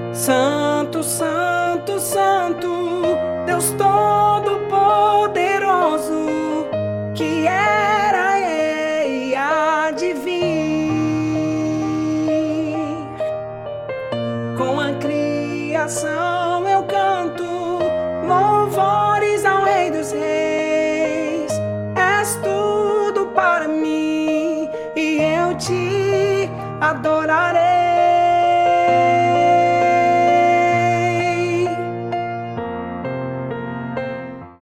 Santo, Santo, Santo, Deus Todo-Poderoso, que era e há de vir. Com a criação eu canto louvores ao Rei dos Reis. És tudo para mim e eu te adorarei.